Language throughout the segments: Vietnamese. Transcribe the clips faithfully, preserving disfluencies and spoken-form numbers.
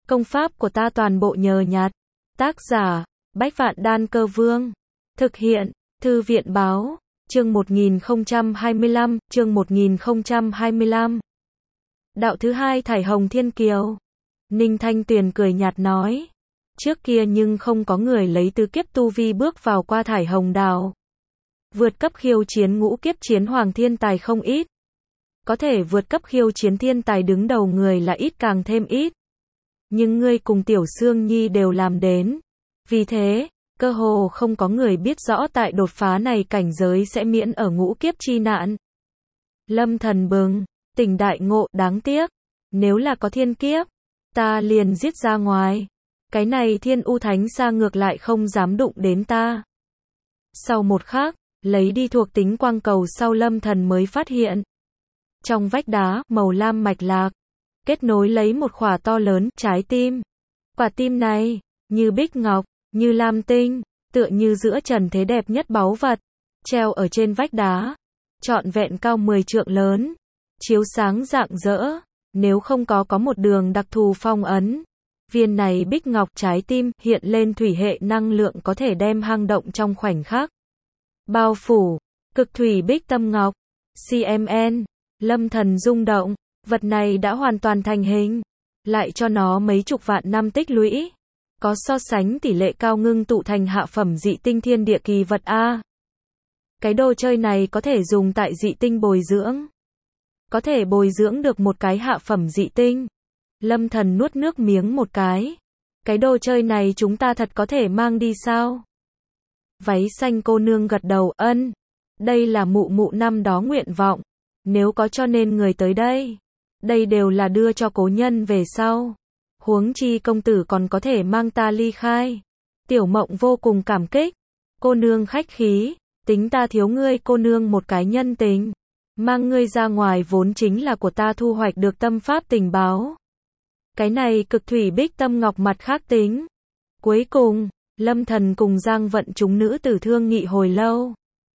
Công pháp của ta toàn bộ nhờ nhặt. Tác giả, Bách Vạn Đan Cơ Vương. Thực hiện, Thư viện Báo. Chương một nghìn không trăm hai mươi lăm, chương một nghìn không trăm hai mươi lăm. Đạo thứ hai Thải Hồng Thiên Kiều. Ninh Thanh Tuyền cười nhạt nói. Trước kia nhưng không có người lấy tứ kiếp tu vi bước vào qua Thải Hồng Đảo. Vượt cấp khiêu chiến ngũ kiếp chiến hoàng thiên tài không ít. Có thể vượt cấp khiêu chiến thiên tài đứng đầu người là ít càng thêm ít. Nhưng ngươi cùng Tiểu Sương Nhi đều làm đến. Vì thế, cơ hồ không có người biết rõ tại đột phá này cảnh giới sẽ miễn ở ngũ kiếp chi nạn. Lâm Thần bừng, tỉnh đại ngộ, đáng tiếc. Nếu là có thiên kiếp, ta liền giết ra ngoài. Cái này Thiên U Thánh Sa ngược lại không dám đụng đến ta. Sau một khắc, lấy đi thuộc tính quang cầu sau Lâm Thần mới phát hiện. Trong vách đá, màu lam mạch lạc, kết nối lấy một khỏa to lớn, trái tim. Quả tim này, như bích ngọc, như lam tinh, tựa như giữa trần thế đẹp nhất báu vật, treo ở trên vách đá, trọn vẹn cao mười trượng lớn, chiếu sáng rạng rỡ, nếu không có có một đường đặc thù phong ấn. Viên này bích ngọc trái tim hiện lên thủy hệ năng lượng có thể đem hang động trong khoảnh khắc. Bao phủ, cực thủy bích tâm ngọc, xê em en, Lâm Thần rung động, vật này đã hoàn toàn thành hình, lại cho nó mấy chục vạn năm tích lũy. Có so sánh tỷ lệ cao ngưng tụ thành hạ phẩm dị tinh thiên địa kỳ vật A. Cái đồ chơi này có thể dùng tại dị tinh bồi dưỡng. Có thể bồi dưỡng được một cái hạ phẩm dị tinh. Lâm Thần nuốt nước miếng một cái. Cái đồ chơi này chúng ta thật có thể mang đi sao? Váy xanh cô nương gật đầu, ân. Đây là mụ mụ năm đó nguyện vọng. Nếu có cho nên người tới đây. Đây đều là đưa cho cố nhân về sau. Huống chi công tử còn có thể mang ta ly khai. Tiểu Mộng vô cùng cảm kích. Cô nương khách khí, tính ta thiếu ngươi cô nương một cái nhân tình. Mang ngươi ra ngoài vốn chính là của ta thu hoạch được tâm pháp tình báo. Cái này cực thủy bích tâm ngọc mặt khác tính. Cuối cùng, Lâm Thần cùng Giang Vận chúng nữ tử thương nghị hồi lâu.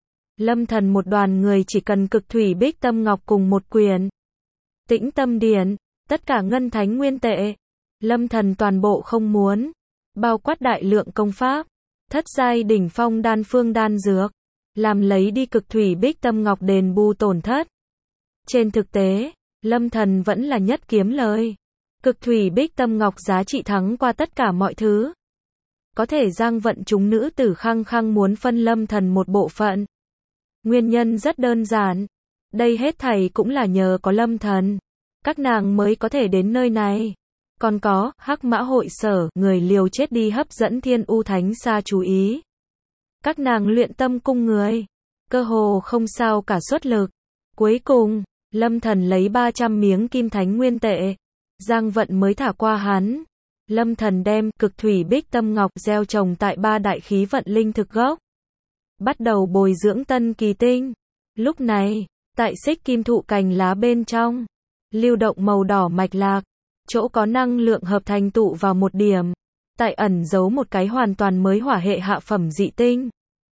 Lâm Thần một đoàn người chỉ cần cực thủy bích tâm ngọc cùng một quyền. Tĩnh tâm điển, tất cả ngân thánh nguyên tệ. Lâm Thần toàn bộ không muốn. Bao quát đại lượng công pháp. Thất giai đỉnh phong đan phương đan dược. Làm lấy đi cực thủy bích tâm ngọc đền bù tổn thất. Trên thực tế, Lâm Thần vẫn là nhất kiếm lời. Cực thủy bích tâm ngọc giá trị thắng qua tất cả mọi thứ. Có thể Giang Vận chúng nữ tử khăng khăng muốn phân Lâm Thần một bộ phận. Nguyên nhân rất đơn giản. Đây hết thảy cũng là nhờ có Lâm Thần. Các nàng mới có thể đến nơi này. Còn có, Hắc Mã hội sở, người liều chết đi hấp dẫn Thiên U Thánh Sa chú ý. Các nàng luyện tâm cung người. Cơ hồ không sao cả xuất lực. Cuối cùng, Lâm Thần lấy ba trăm miếng kim thánh nguyên tệ. Giang Vận mới thả qua hắn. Lâm Thần đem cực thủy bích tâm ngọc gieo trồng tại ba đại khí vận linh thực gốc. Bắt đầu bồi dưỡng tân kỳ tinh. Lúc này, tại xích kim thụ cành lá bên trong, lưu động màu đỏ mạch lạc, chỗ có năng lượng hợp thành tụ vào một điểm, tại ẩn giấu một cái hoàn toàn mới hỏa hệ hạ phẩm dị tinh.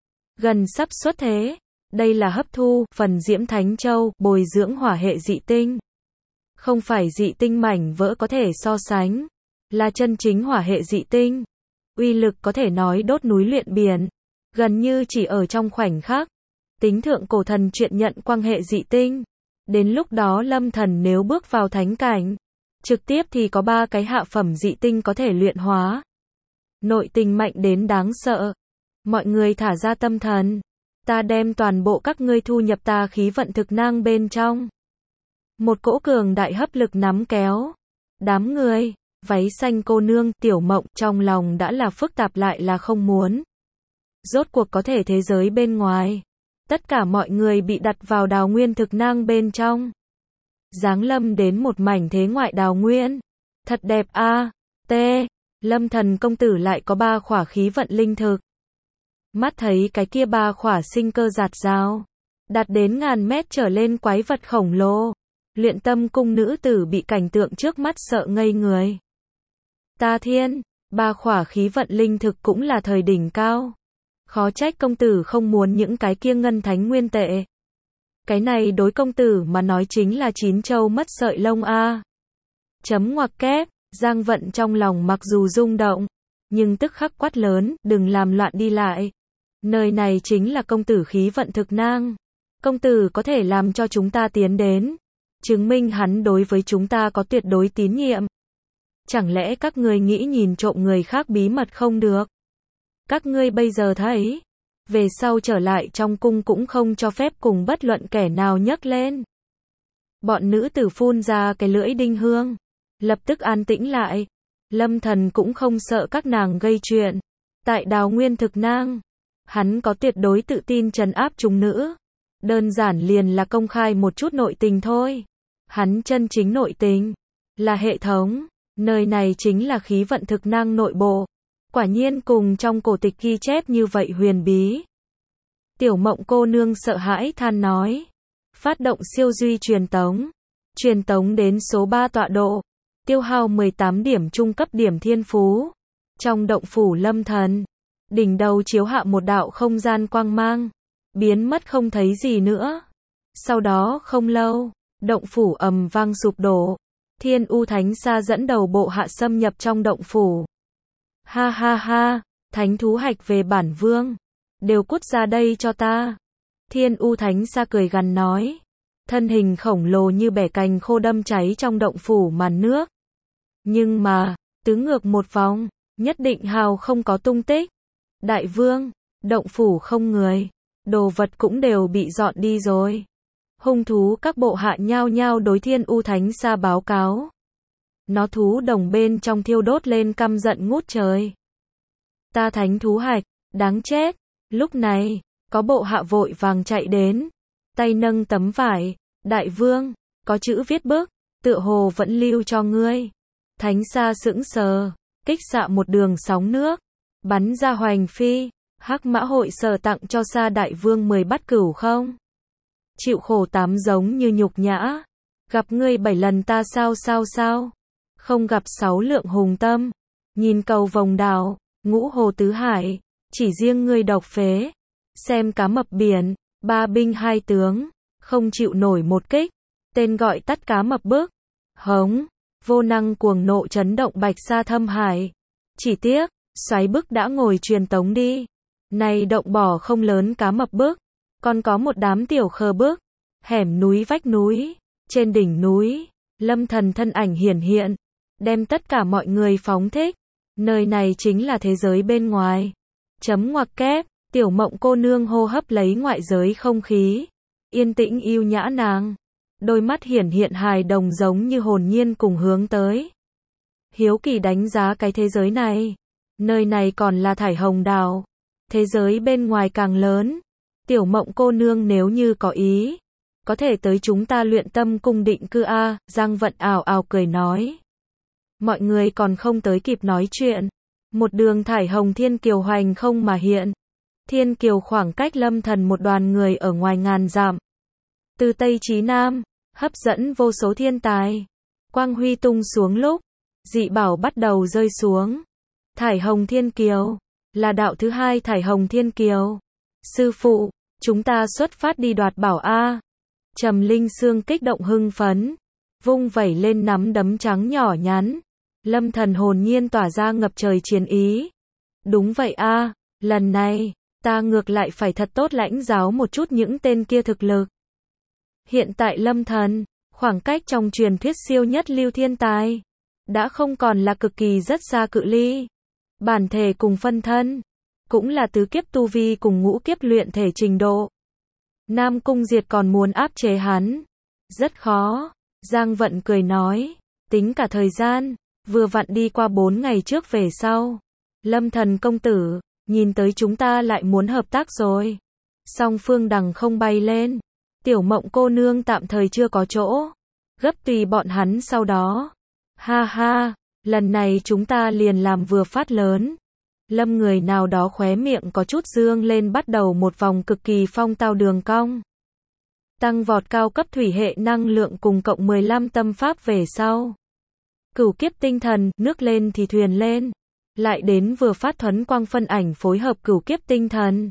Gần sắp xuất thế, đây là hấp thu phần Diễm Thánh Châu bồi dưỡng hỏa hệ dị tinh. Không phải dị tinh mảnh vỡ có thể so sánh, là chân chính hỏa hệ dị tinh. Uy lực có thể nói đốt núi luyện biển, gần như chỉ ở trong khoảnh khắc. Tính thượng cổ thần chuyện nhận quang hệ dị tinh. Đến lúc đó Lâm Thần nếu bước vào thánh cảnh, trực tiếp thì có ba cái hạ phẩm dị tinh có thể luyện hóa. Nội tình mạnh đến đáng sợ. Mọi người thả ra tâm thần. Ta đem toàn bộ các ngươi thu nhập ta khí vận thực năng bên trong. Một cỗ cường đại hấp lực nắm kéo. Đám người, váy xanh cô nương, Tiểu Mộng, trong lòng đã là phức tạp lại là không muốn. Rốt cuộc có thể thế giới bên ngoài. Tất cả mọi người bị đặt vào đào nguyên thực năng bên trong. Giáng lâm đến một mảnh thế ngoại đào nguyên. Thật đẹp a. T. Lâm Thần công tử lại có ba khỏa khí vận linh thực. Mắt thấy cái kia ba khỏa sinh cơ giạt rào. Đạt đến ngàn mét trở lên quái vật khổng lồ. Luyện tâm cung nữ tử bị cảnh tượng trước mắt sợ ngây người. Ta thiên, ba khỏa khí vận linh thực cũng là thời đỉnh cao. Khó trách công tử không muốn những cái kia ngân thánh nguyên tệ. Cái này đối công tử mà nói chính là chín châu mất sợi lông a. Chấm ngoặc kép, Giang Vận trong lòng mặc dù rung động, nhưng tức khắc quát lớn, đừng làm loạn đi lại. Nơi này chính là công tử khí vận thực nang. Công tử có thể làm cho chúng ta tiến đến, chứng minh hắn đối với chúng ta có tuyệt đối tín nhiệm. Chẳng lẽ các ngươi nghĩ nhìn trộm người khác bí mật không được? Các ngươi bây giờ thấy, về sau trở lại trong cung cũng không cho phép cùng bất luận kẻ nào nhấc lên. Bọn nữ tử phun ra cái lưỡi đinh hương, lập tức an tĩnh lại. Lâm Thần cũng không sợ các nàng gây chuyện. Tại Đào Nguyên thực nang, hắn có tuyệt đối tự tin trấn áp chúng nữ. Đơn giản liền là công khai một chút nội tình thôi. Hắn chân chính nội tình là hệ thống, nơi này chính là khí vận thực năng nội bộ. Quả nhiên cùng trong cổ tịch ghi chép như vậy huyền bí. Tiểu Mộng cô nương sợ hãi than nói. Phát động siêu duy truyền tống. Truyền tống đến số ba tọa độ. Tiêu hao mười tám điểm trung cấp điểm thiên phú. Trong động phủ Lâm Thần, đỉnh đầu chiếu hạ một đạo không gian quang mang, biến mất không thấy gì nữa. Sau đó không lâu, động phủ ầm vang sụp đổ. Thiên U Thánh Sa dẫn đầu bộ hạ xâm nhập trong động phủ. Ha ha ha, thánh thú hạch về bản vương, đều cút ra đây cho ta. Thiên U Thánh Sa cười gằn nói, thân hình khổng lồ như bẻ cành khô đâm cháy trong động phủ màn nước. Nhưng mà, tứ ngược một vòng, nhất định hào không có tung tích. Đại vương, động phủ không người, đồ vật cũng đều bị dọn đi rồi. Hung thú các bộ hạ nhao nhao đối Thiên U Thánh Sa báo cáo. Nó thú đồng bên trong thiêu đốt lên căm giận ngút trời. Ta thánh thú hạch, đáng chết. Lúc này, có bộ hạ vội vàng chạy đến, tay nâng tấm vải. Đại vương, có chữ viết bức, tựa hồ vẫn lưu cho ngươi. Thánh Sa sững sờ, kích xạ một đường sóng nước, bắn ra hoành phi. Hắc Mã hội sở tặng cho Sa đại vương mười bát cửu không. Chịu khổ tám giống như nhục nhã. Gặp ngươi bảy lần ta sao sao sao. Không gặp sáu lượng hùng tâm. Nhìn cầu vồng đào, ngũ hồ tứ hải. Chỉ riêng ngươi độc phế. Xem cá mập biển, ba binh hai tướng. Không chịu nổi một kích. Tên gọi tắt cá mập bức. Hống, vô năng cuồng nộ chấn động bạch sa thâm hải. Chỉ tiếc, xoáy bức đã ngồi truyền tống đi. Này động bỏ không lớn cá mập bức. Còn có một đám tiểu khờ bức. Hẻm núi vách núi. Trên đỉnh núi, Lâm Thần thân ảnh hiển hiện. Đem tất cả mọi người phóng thích. Nơi này chính là thế giới bên ngoài. Chấm ngoặc kép, Tiểu Mộng cô nương hô hấp lấy ngoại giới không khí. Yên tĩnh yêu nhã nàng. Đôi mắt hiển hiện hài đồng giống như hồn nhiên cùng hướng tới. Hiếu kỳ đánh giá cái thế giới này. Nơi này còn là thải hồng đào. Thế giới bên ngoài càng lớn. Tiểu Mộng cô nương nếu như có ý, có thể tới chúng ta luyện tâm cung định cư a. Giang Vận ảo ảo cười nói. Mọi người còn không tới kịp nói chuyện. Một đường thải hồng thiên kiều hoành không mà hiện. Thiên kiều khoảng cách Lâm Thần một đoàn người ở ngoài ngàn dặm. Từ Tây chí Nam, hấp dẫn vô số thiên tài. Quang huy tung xuống lúc, dị bảo bắt đầu rơi xuống. Thải hồng thiên kiều, là đạo thứ hai thải hồng thiên kiều. Sư phụ, chúng ta xuất phát đi đoạt bảo a. Trầm Linh Sương kích động hưng phấn, vung vẩy lên nắm đấm trắng nhỏ nhắn. Lâm Thần hồn nhiên tỏa ra ngập trời chiến ý. Đúng vậy a, lần này, ta ngược lại phải thật tốt lãnh giáo một chút những tên kia thực lực. Hiện tại Lâm Thần, khoảng cách trong truyền thuyết siêu nhất lưu thiên tài, đã không còn là cực kỳ rất xa cự ly. Bản thể cùng phân thân, cũng là tứ kiếp tu vi cùng ngũ kiếp luyện thể trình độ. Nam Cung Diệt còn muốn áp chế hắn. Rất khó. Giang Vận cười nói, tính cả thời gian, vừa vặn đi qua bốn ngày trước về sau. Lâm Thần công tử, nhìn tới chúng ta lại muốn hợp tác rồi. Song phương đằng không bay lên. Tiểu Mộng cô nương tạm thời chưa có chỗ. Gấp tùy bọn hắn sau đó. Ha ha, lần này chúng ta liền làm vừa phát lớn. Lâm người nào đó khóe miệng có chút dương lên bắt đầu một vòng cực kỳ phong tao đường cong. Tăng vọt cao cấp thủy hệ năng lượng cùng cộng mười lăm tâm pháp về sau. Cửu kiếp tinh thần, nước lên thì thuyền lên. Lại đến vừa phát thuấn quang phân ảnh phối hợp cửu kiếp tinh thần.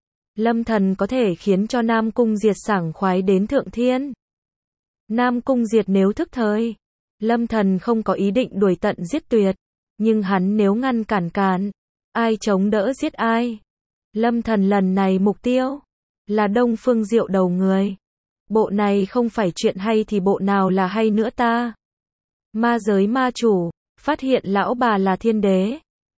Lâm Thần có thể khiến cho Nam Cung Diệt sảng khoái đến thượng thiên. Nam Cung Diệt nếu thức thời, Lâm Thần không có ý định đuổi tận giết tuyệt, nhưng hắn nếu ngăn cản cản, ai chống đỡ giết ai. Lâm Thần lần này mục tiêu là Đông Phương Diệu đầu người. Bộ này không phải chuyện hay thì bộ nào là hay nữa ta? Ma giới ma chủ, phát hiện lão bà là thiên đế.